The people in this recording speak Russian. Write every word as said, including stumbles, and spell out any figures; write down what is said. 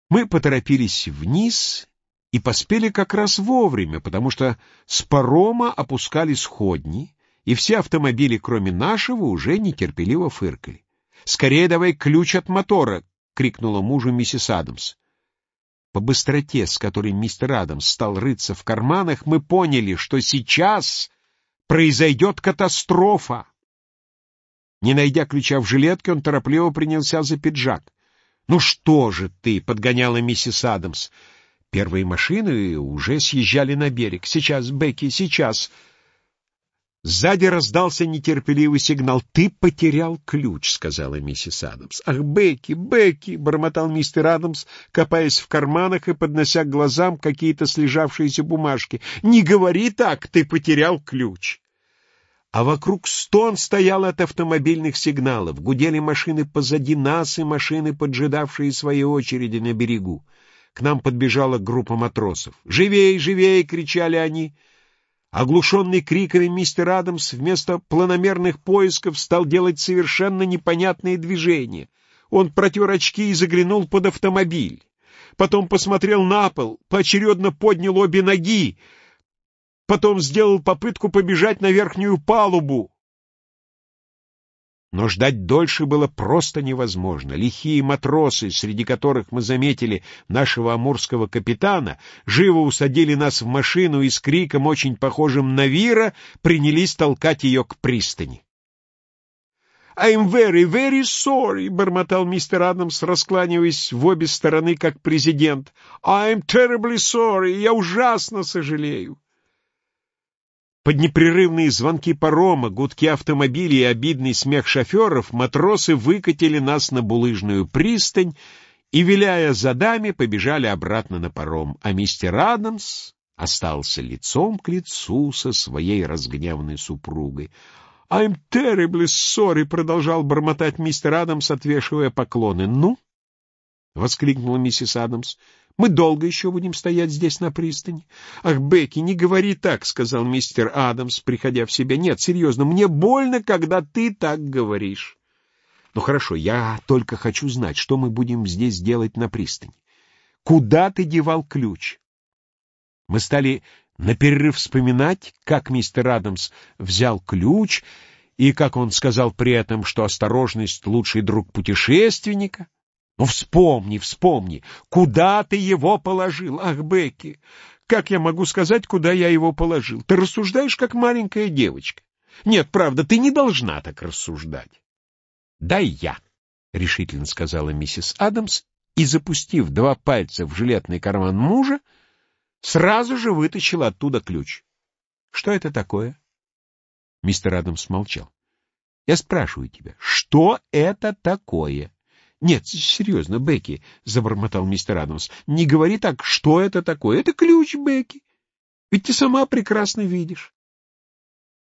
Мы поторопились вниз и поспели как раз вовремя, потому что с парома опускали сходни, и все автомобили, кроме нашего, уже нетерпеливо фыркали. «Скорее давай ключ от мотора!» — крикнула мужу миссис Адамс. По быстроте, с которой мистер Адамс стал рыться в карманах, мы поняли, что сейчас произойдет катастрофа. Не найдя ключа в жилетке, он торопливо принялся за пиджак. «Ну что же ты?» — подгоняла миссис Адамс. Первые машины уже съезжали на берег. «Сейчас, Бекки, сейчас!» Сзади раздался нетерпеливый сигнал. «Ты потерял ключ», — сказала миссис Адамс. «Ах, Бекки, Бекки!» — бормотал мистер Адамс, копаясь в карманах и поднося к глазам какие-то слежавшиеся бумажки. «Не говори так, ты потерял ключ!» А вокруг стон стоял от автомобильных сигналов. Гудели машины позади нас и машины, поджидавшие своей очереди на берегу. К нам подбежала группа матросов. «Живей, живей!» — кричали они. Оглушенный криками мистер Адамс вместо планомерных поисков стал делать совершенно непонятные движения. Он протер очки и заглянул под автомобиль. Потом посмотрел на пол, поочередно поднял обе ноги. Потом сделал попытку побежать на верхнюю палубу. Но ждать дольше было просто невозможно. Лихие матросы, среди которых мы заметили нашего амурского капитана, живо усадили нас в машину и с криком, очень похожим на вира, принялись толкать ее к пристани. «I'm very, very sorry», — бормотал мистер Адамс, раскланиваясь в обе стороны, как президент. «I'm terribly sorry, я ужасно сожалею». Под непрерывные звонки парома, гудки автомобилей и обидный смех шоферов матросы выкатили нас на булыжную пристань и, виляя задами, побежали обратно на паром, а мистер Адамс остался лицом к лицу со своей разгневанной супругой. «I'm terribly sorry», — продолжал бормотать мистер Адамс, отвешивая поклоны. «Ну?» — воскликнула миссис Адамс. «Мы долго еще будем стоять здесь на пристани?» «Ах, Бекки, не говори так», — сказал мистер Адамс, приходя в себя. «Нет, серьезно, мне больно, когда ты так говоришь». «Ну хорошо, я только хочу знать, что мы будем здесь делать на пристани. Куда ты девал ключ?» Мы стали наперерыв вспоминать, как мистер Адамс взял ключ, и как он сказал при этом, что осторожность — лучший друг путешественника. Ну, вспомни, вспомни, куда ты его положил? Ах, Бекки, как я могу сказать, куда я его положил? Ты рассуждаешь, как маленькая девочка. Нет, правда, ты не должна так рассуждать. Дай я, — решительно сказала миссис Адамс, и, запустив два пальца в жилетный карман мужа, сразу же вытащила оттуда ключ. Что это такое? Мистер Адамс молчал. Я спрашиваю тебя, что это такое? «Нет, серьезно, Бекки», — забормотал мистер Адамс, — «не говори так, что это такое. Это ключ, Бекки. Ведь ты сама прекрасно видишь».